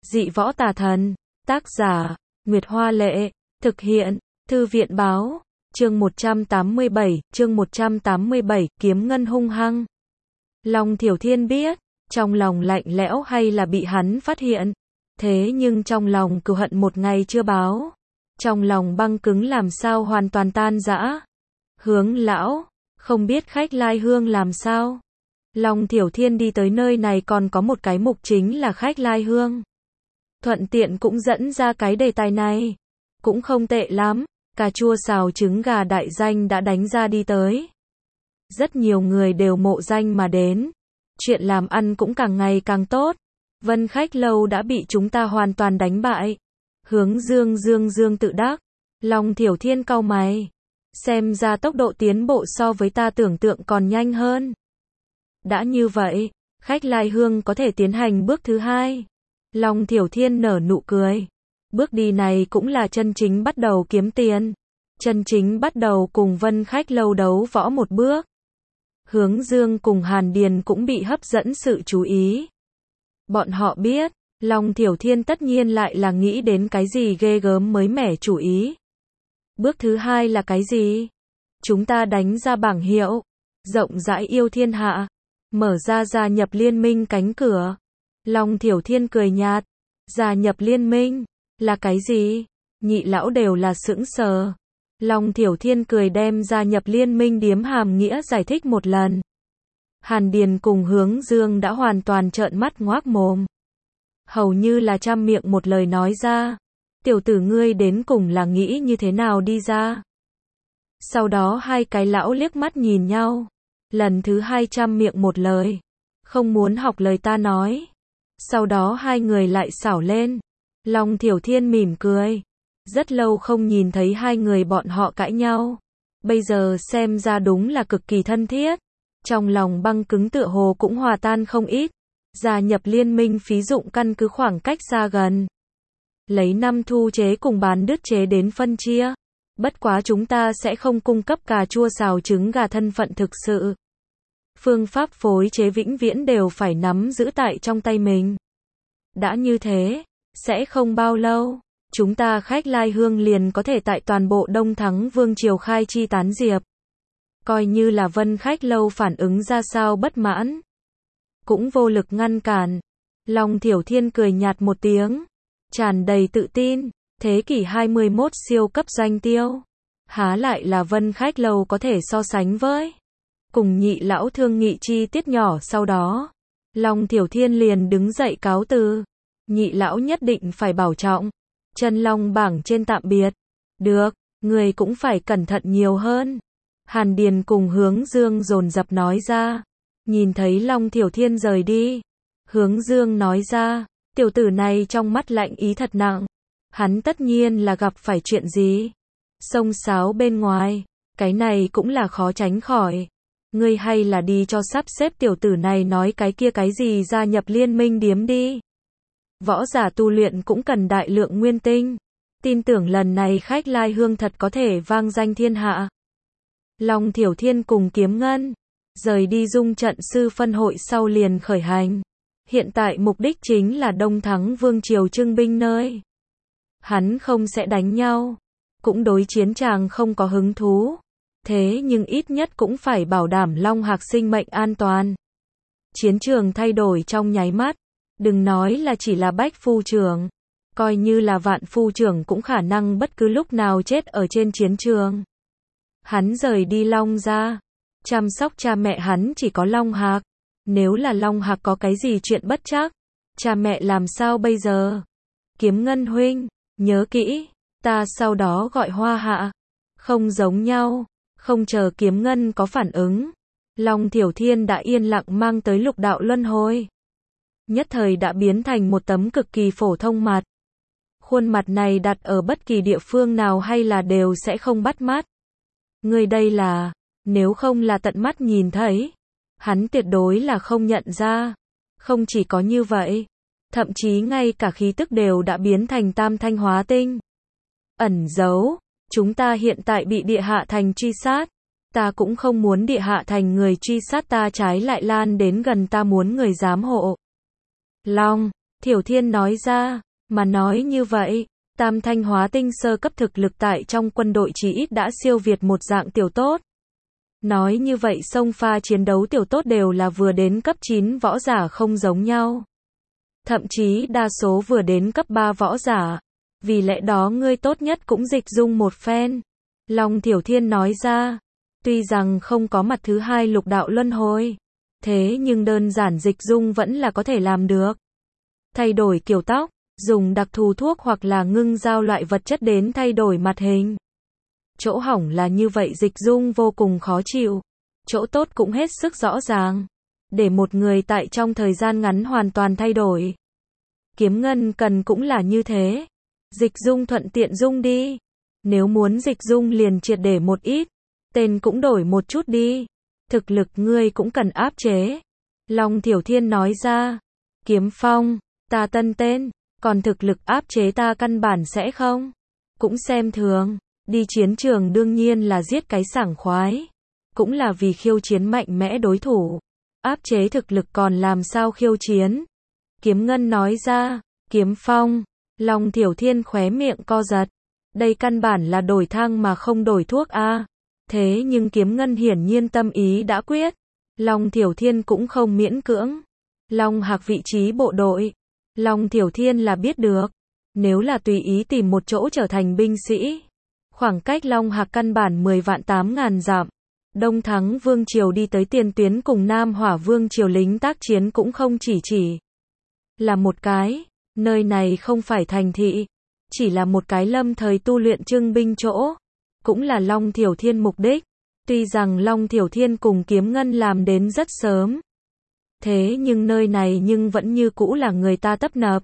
Dị võ tà thần. Tác giả, Nguyệt Hoa Lệ. Thực hiện, Thư viện Báo. Chương 187, kiếm ngân hung hăng. Long Thiểu Thiên biết, trong lòng lạnh lẽo hay là bị hắn phát hiện. Thế nhưng trong lòng cừu hận một ngày chưa báo. Trong lòng băng cứng làm sao hoàn toàn tan rã. Hướng lão, không biết khách lai hương làm sao. Long Thiểu Thiên đi tới nơi này còn có một cái mục chính là khách lai hương. Thuận tiện cũng dẫn ra cái đề tài này. Cũng không tệ lắm, cà chua xào trứng gà đại danh đã đánh ra đi tới. Rất nhiều người đều mộ danh mà đến. Chuyện làm ăn cũng càng ngày càng tốt. Vân Khách Lâu đã bị chúng ta hoàn toàn đánh bại. Hướng Dương tự đắc. Long Thiểu Thiên cau mày. Xem ra tốc độ tiến bộ so với ta tưởng tượng còn nhanh hơn. Đã như vậy, khách lai hương có thể tiến hành bước thứ hai. Long Thiểu Thiên nở nụ cười. Bước đi này cũng là chân chính bắt đầu kiếm tiền. Chân chính bắt đầu cùng Vân Khách Lâu đấu võ một bước. Hướng Dương cùng Hàn Điền cũng bị hấp dẫn sự chú ý. Bọn họ biết, Long Thiểu Thiên tất nhiên lại là nghĩ đến cái gì ghê gớm mới mẻ chủ ý. Bước thứ hai là cái gì? Chúng ta đánh ra bảng hiệu, rộng rãi yêu thiên hạ, mở ra gia nhập liên minh cánh cửa. Long Thiểu Thiên cười nhạt, gia nhập liên minh, là cái gì? Nhị lão đều là sững sờ. Long Thiểu Thiên cười đem gia nhập liên minh điếm hàm nghĩa giải thích một lần. Hàn Điền cùng Hướng Dương đã hoàn toàn trợn mắt ngoác mồm. Hầu như là trăm miệng một lời nói ra. Tiểu tử ngươi đến cùng là nghĩ như thế nào đi ra? Sau đó hai cái lão liếc mắt nhìn nhau. Lần thứ hai trăm miệng một lời. Không muốn học lời ta nói. Sau đó hai người lại xảo lên. Long Thiểu Thiên mỉm cười. Rất lâu không nhìn thấy hai người bọn họ cãi nhau. Bây giờ xem ra đúng là cực kỳ thân thiết. Trong lòng băng cứng tựa hồ cũng hòa tan không ít. Gia nhập liên minh phí dụng căn cứ khoảng cách xa gần. Lấy năm thu chế cùng bán đứt chế đến phân chia. Bất quá chúng ta sẽ không cung cấp cà chua xào trứng gà thân phận thực sự. Phương pháp phối chế vĩnh viễn đều phải nắm giữ tại trong tay mình. Đã như thế, sẽ không bao lâu, chúng ta khách lai hương liền có thể tại toàn bộ Đông Thắng Vương Triều khai chi tán diệp. Coi như là Vân Khách Lâu phản ứng ra sao bất mãn. Cũng vô lực ngăn cản. Long Thiểu Thiên cười nhạt một tiếng. Tràn đầy tự tin. Thế kỷ 21 siêu cấp doanh tiêu. Há lại là Vân Khách Lâu có thể so sánh với. Cùng nhị lão thương nghị chi tiết nhỏ sau đó. Long Thiểu Thiên liền đứng dậy cáo từ. Nhị lão nhất định phải bảo trọng. Chân long bảng trên tạm biệt. Được, người cũng phải cẩn thận nhiều hơn. Hàn Điền cùng Hướng Dương dồn dập nói ra. Nhìn thấy Long Thiểu Thiên rời đi. Hướng Dương nói ra, tiểu tử này trong mắt lạnh ý thật nặng. Hắn tất nhiên là gặp phải chuyện gì. Xông xáo bên ngoài, cái này cũng là khó tránh khỏi. Ngươi hay là đi cho sắp xếp tiểu tử này nói cái kia cái gì gia nhập liên minh điếm đi. Võ giả tu luyện cũng cần đại lượng nguyên tinh. Tin tưởng lần này khách lai hương thật có thể vang danh thiên hạ. Long Thiểu Thiên cùng Kiếm Ngân rời đi dung trận sư phân hội sau liền khởi hành. Hiện tại mục đích chính là Đông Thắng Vương Triều trưng binh nơi. Hắn không sẽ đánh nhau. Cũng đối chiến tràng không có hứng thú. Thế nhưng ít nhất cũng phải bảo đảm Long Hạc sinh mệnh an toàn. Chiến trường thay đổi trong nháy mắt. Đừng nói là chỉ là bách phu trưởng. Coi như là vạn phu trưởng cũng khả năng bất cứ lúc nào chết ở trên chiến trường. Hắn rời đi Long ra. Chăm sóc cha mẹ hắn chỉ có Long Hạc. Nếu là Long Hạc có cái gì chuyện bất trắc, cha mẹ làm sao bây giờ? Kiếm Ngân huynh, nhớ kỹ, ta sau đó gọi Hoa Hạ. Không giống nhau, không chờ Kiếm Ngân có phản ứng. Long Thiểu Thiên đã yên lặng mang tới lục đạo luân hồi. Nhất thời đã biến thành một tấm cực kỳ phổ thông mặt. Khuôn mặt này đặt ở bất kỳ địa phương nào hay là đều sẽ không bắt mắt. Người đây là, nếu không là tận mắt nhìn thấy, hắn tuyệt đối là không nhận ra. Không chỉ có như vậy, thậm chí ngay cả khí tức đều đã biến thành tam thanh hóa tinh. Ẩn giấu, chúng ta hiện tại bị địa hạ thành truy sát. Ta cũng không muốn địa hạ thành người truy sát ta, trái lại lan đến gần ta, muốn người giám hộ. Long Thiểu Thiên nói ra, mà nói như vậy, Tam Thanh Hóa Tinh sơ cấp thực lực tại trong quân đội chí ít đã siêu việt một dạng tiểu tốt. Nói như vậy xông pha chiến đấu tiểu tốt đều là vừa đến cấp 9 võ giả không giống nhau. Thậm chí đa số vừa đến cấp 3 võ giả. Vì lẽ đó ngươi tốt nhất cũng dịch dung một phen. Long Thiểu Thiên nói ra, tuy rằng không có mặt thứ hai lục đạo luân hồi, thế nhưng đơn giản dịch dung vẫn là có thể làm được. Thay đổi kiểu tóc, dùng đặc thù thuốc hoặc là ngưng giao loại vật chất đến thay đổi mặt hình. Chỗ hỏng là như vậy dịch dung vô cùng khó chịu. Chỗ tốt cũng hết sức rõ ràng. Để một người tại trong thời gian ngắn hoàn toàn thay đổi. Kiếm ngân cần cũng là như thế. Dịch dung thuận tiện dung đi. Nếu muốn dịch dung liền triệt để một ít. Tên cũng đổi một chút đi. Thực lực ngươi cũng cần áp chế. Long Thiểu Thiên nói ra. Kiếm Phong, ta tân tên. Còn thực lực áp chế ta căn bản sẽ không. Cũng xem thường. Đi chiến trường đương nhiên là giết cái sảng khoái. Cũng là vì khiêu chiến mạnh mẽ đối thủ. Áp chế thực lực còn làm sao khiêu chiến. Kiếm Ngân nói ra. Kiếm Phong. Long Thiểu Thiên khóe miệng co giật. Đây căn bản là đổi thang mà không đổi thuốc a. Thế nhưng Kiếm Ngân hiển nhiên tâm ý đã quyết. Long Thiểu Thiên cũng không miễn cưỡng. Long Hạc vị trí bộ đội. Long Thiểu Thiên là biết được. Nếu là tùy ý tìm một chỗ trở thành binh sĩ. Khoảng cách Long Hạc căn bản 10 vạn 8.000 dặm. Đông Thắng Vương Triều đi tới tiền tuyến cùng Nam Hỏa Vương Triều lính tác chiến cũng không chỉ là một cái. Nơi này không phải thành thị. Chỉ là một cái lâm thời tu luyện trưng binh chỗ. Cũng là Long Thiểu Thiên mục đích. Tuy rằng Long Thiểu Thiên cùng Kiếm Ngân làm đến rất sớm. Thế nhưng nơi này nhưng vẫn như cũ là người ta tấp nập.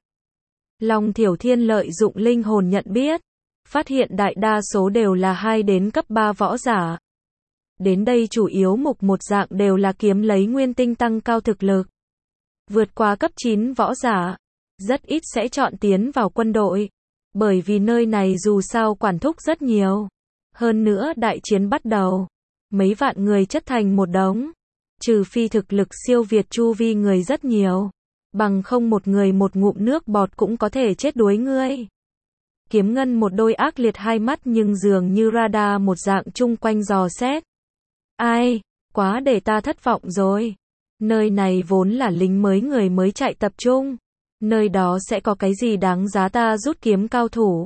Long Thiểu Thiên lợi dụng linh hồn nhận biết. Phát hiện đại đa số đều là 2 đến cấp 3 võ giả. Đến đây chủ yếu mục một dạng đều là kiếm lấy nguyên tinh tăng cao thực lực. Vượt qua cấp 9 võ giả. Rất ít sẽ chọn tiến vào quân đội. Bởi vì nơi này dù sao quản thúc rất nhiều. Hơn nữa đại chiến bắt đầu. Mấy vạn người chất thành một đống. Trừ phi thực lực siêu việt chu vi người rất nhiều. Bằng không một người một ngụm nước bọt cũng có thể chết đuối ngươi. Kiếm Ngân một đôi ác liệt hai mắt nhưng dường như radar một dạng chung quanh dò xét. Ai, quá để ta thất vọng rồi. Nơi này vốn là lính mới người mới chạy tập trung. Nơi đó sẽ có cái gì đáng giá ta rút kiếm cao thủ.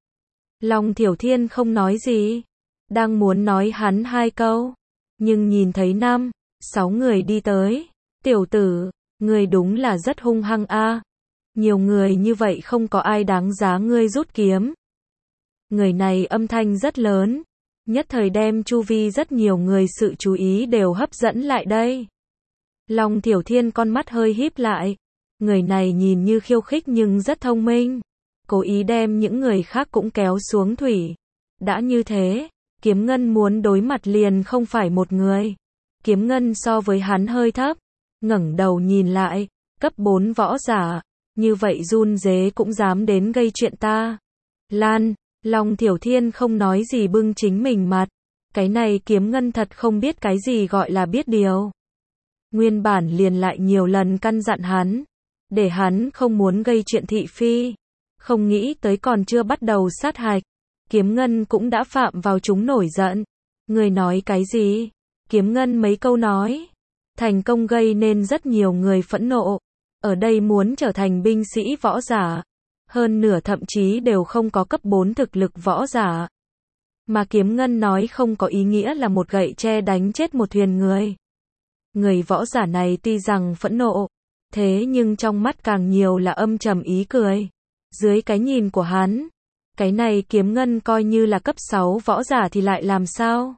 Long Thiểu Thiên không nói gì. Đang muốn nói hắn 2 câu. Nhưng nhìn thấy 5, 6 người đi tới. Tiểu tử, ngươi đúng là rất hung hăng a. Nhiều người như vậy không có ai đáng giá ngươi rút kiếm. Người này âm thanh rất lớn. Nhất thời đem chu vi rất nhiều người sự chú ý đều hấp dẫn lại đây. Long Thiểu Thiên con mắt hơi híp lại. Người này nhìn như khiêu khích nhưng rất thông minh. Cố ý đem những người khác cũng kéo xuống thủy. Đã như thế, Kiếm Ngân muốn đối mặt liền không phải một người. Kiếm Ngân so với hắn hơi thấp. Ngẩng đầu nhìn lại, cấp 4 võ giả. Như vậy run rế cũng dám đến gây chuyện ta. Lan, Long Thiểu Thiên không nói gì bưng chính mình mặt. Cái này Kiếm Ngân thật không biết cái gì gọi là biết điều. Nguyên bản liền lại nhiều lần căn dặn hắn. Để hắn không muốn gây chuyện thị phi. Không nghĩ tới còn chưa bắt đầu sát hạch. Kiếm Ngân cũng đã phạm vào chúng nổi giận. Người nói cái gì? Kiếm Ngân mấy câu nói. Thành công gây nên rất nhiều người phẫn nộ. Ở đây muốn trở thành binh sĩ võ giả. Hơn nửa thậm chí đều không có cấp 4 thực lực võ giả. Mà Kiếm Ngân nói không có ý nghĩa là một gậy tre đánh chết một thuyền người. Người võ giả này tuy rằng phẫn nộ. Thế nhưng trong mắt càng nhiều là âm trầm ý cười. Dưới cái nhìn của hắn. Cái này Kiếm Ngân coi như là cấp 6 võ giả thì lại làm sao?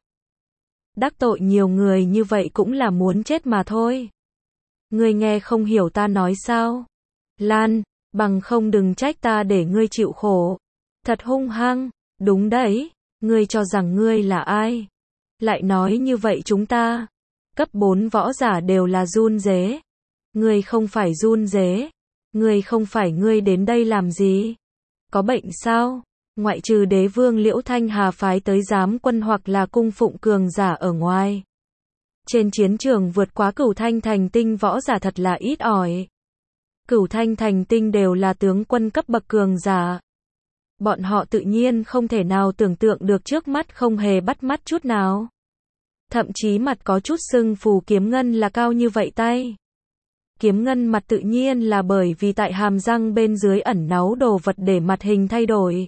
Đắc tội nhiều người như vậy cũng là muốn chết mà thôi. Ngươi nghe không hiểu ta nói sao? Lan, bằng không đừng trách ta để ngươi chịu khổ. Thật hung hăng, đúng đấy, ngươi cho rằng ngươi là ai? Lại nói như vậy chúng ta, cấp 4 võ giả đều là run rế. Ngươi không phải run rế, ngươi không phải ngươi đến đây làm gì? Có bệnh sao? Ngoại trừ đế vương Liễu Thanh Hà phái tới giám quân hoặc là cung phụng cường giả ở ngoài. Trên chiến trường vượt quá Cửu Thanh thành tinh võ giả thật là ít ỏi. Cửu Thanh Thành Tinh đều là tướng quân cấp bậc cường giả. Bọn họ tự nhiên không thể nào tưởng tượng được trước mắt không hề bắt mắt chút nào. Thậm chí mặt có chút sưng phù kiếm ngân là cao như vậy tay. Kiếm ngân mặt tự nhiên là bởi vì tại hàm răng bên dưới ẩn náu đồ vật để mặt hình thay đổi.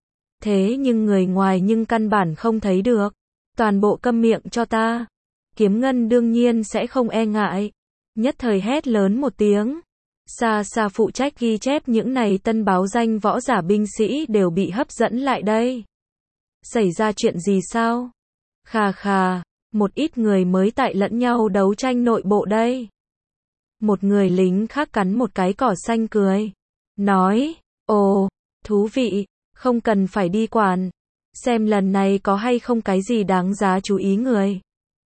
Thế nhưng người ngoài nhưng căn bản không thấy được. Toàn bộ câm miệng cho ta. Kiếm ngân đương nhiên sẽ không e ngại. Nhất thời hét lớn một tiếng. Xa xa phụ trách ghi chép những này tân báo danh võ giả binh sĩ đều bị hấp dẫn lại đây. Xảy ra chuyện gì sao? Khà khà, một ít người mới tại lẫn nhau đấu tranh nội bộ đây. Một người lính khác cắn một cái cỏ xanh cười. Nói, ồ, thú vị, không cần phải đi quản. Xem lần này có hay không cái gì đáng giá chú ý người.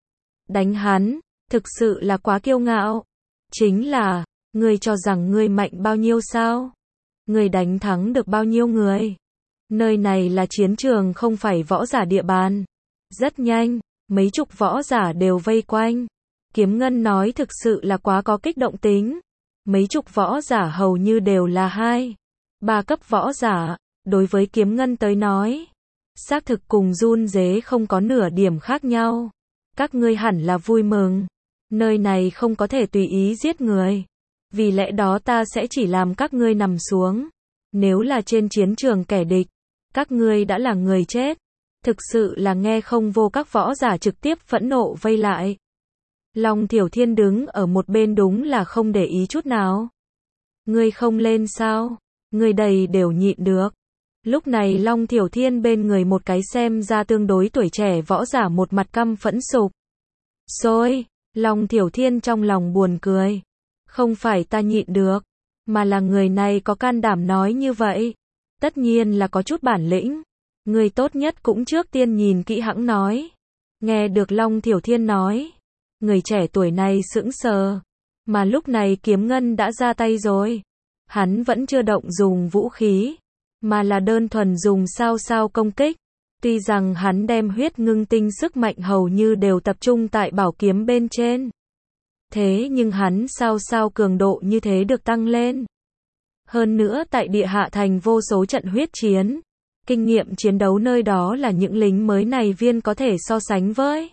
Đánh hắn, thực sự là quá kiêu ngạo. Chính là, ngươi cho rằng ngươi mạnh bao nhiêu sao? Ngươi đánh thắng được bao nhiêu người? Nơi này là chiến trường không phải võ giả địa bàn. Rất nhanh, mấy chục võ giả đều vây quanh. Kiếm Ngân nói thực sự là quá có kích động tính. Mấy chục võ giả hầu như đều là 2, 3 cấp võ giả, đối với Kiếm Ngân tới nói. Xác thực cùng run rế không có nửa điểm khác nhau. Các ngươi hẳn là vui mừng. Nơi này không có thể tùy ý giết người. Vì lẽ đó ta sẽ chỉ làm các ngươi nằm xuống. Nếu là trên chiến trường kẻ địch, các ngươi đã là người chết. Thực sự là nghe không vô các võ giả trực tiếp phẫn nộ vây lại. Long Thiểu Thiên đứng ở một bên đúng là không để ý chút nào. Ngươi không lên sao? Ngươi đầy đều nhịn được. Lúc này Long Thiểu Thiên bên người một cái xem ra tương đối tuổi trẻ võ giả một mặt căm phẫn sục. Xôi, Long Thiểu Thiên trong lòng buồn cười. Không phải ta nhịn được, mà là người này có can đảm nói như vậy. Tất nhiên là có chút bản lĩnh. Người tốt nhất cũng trước tiên nhìn kỹ hãng nói. Nghe được Long Thiểu Thiên nói. Người trẻ tuổi này sững sờ. Mà lúc này Kiếm Ngân đã ra tay rồi. Hắn vẫn chưa động dùng vũ khí. Mà là đơn thuần dùng sao sao công kích. Tuy rằng hắn đem huyết ngưng tinh sức mạnh hầu như đều tập trung tại bảo kiếm bên trên. Thế nhưng hắn sao sao cường độ như thế được tăng lên. Hơn nữa tại địa hạ thành vô số trận huyết chiến. Kinh nghiệm chiến đấu nơi đó là những lính mới này viên có thể so sánh với.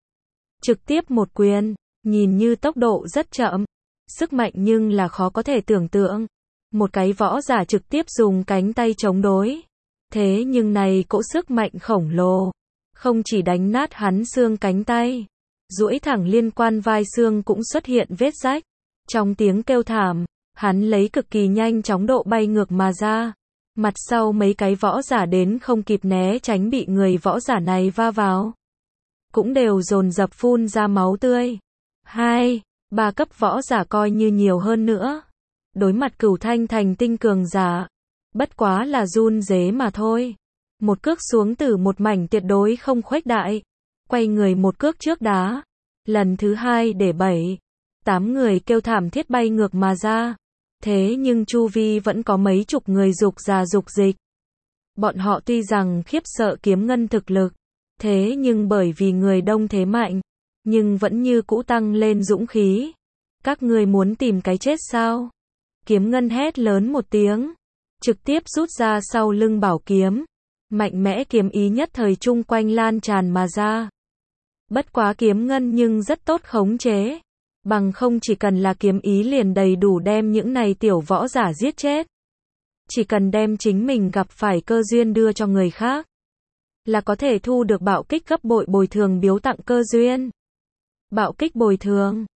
Trực tiếp một quyền, nhìn như tốc độ rất chậm. Sức mạnh nhưng là khó có thể tưởng tượng. Một cái võ giả trực tiếp dùng cánh tay chống đối. Thế nhưng này cỗ sức mạnh khổng lồ. Không chỉ đánh nát hắn xương cánh tay. Duỗi thẳng liên quan vai xương cũng xuất hiện vết rách. Trong tiếng kêu thảm, hắn lấy cực kỳ nhanh chóng độ bay ngược mà ra. Mặt sau mấy cái võ giả đến không kịp né tránh bị người võ giả này va vào. Cũng đều dồn dập phun ra máu tươi. 2, 3 cấp võ giả coi như nhiều hơn nữa. Đối mặt Cửu Thanh Thành Tinh cường giả. Bất quá là run rế mà thôi. Một cước xuống từ một mảnh tuyệt đối không khuếch đại. Quay người một cước trước đá. Lần thứ 2 để 7, 8 người kêu thảm thiết bay ngược mà ra. Thế nhưng chu vi vẫn có mấy chục người dục già dục dịch. Bọn họ tuy rằng khiếp sợ Kiếm Ngân thực lực. Thế nhưng bởi vì người đông thế mạnh. Nhưng vẫn như cũ tăng lên dũng khí. Các ngươi muốn tìm cái chết sao? Kiếm Ngân hét lớn một tiếng. Trực tiếp rút ra sau lưng bảo kiếm. Mạnh mẽ kiếm ý nhất thời chung quanh lan tràn mà ra. Bất quá Kiếm Ngân nhưng rất tốt khống chế. Bằng không chỉ cần là kiếm ý liền đầy đủ đem những này tiểu võ giả giết chết. Chỉ cần đem chính mình gặp phải cơ duyên đưa cho người khác. Là có thể thu được bạo kích gấp bội bồi thường biếu tặng cơ duyên. Bạo kích bồi thường.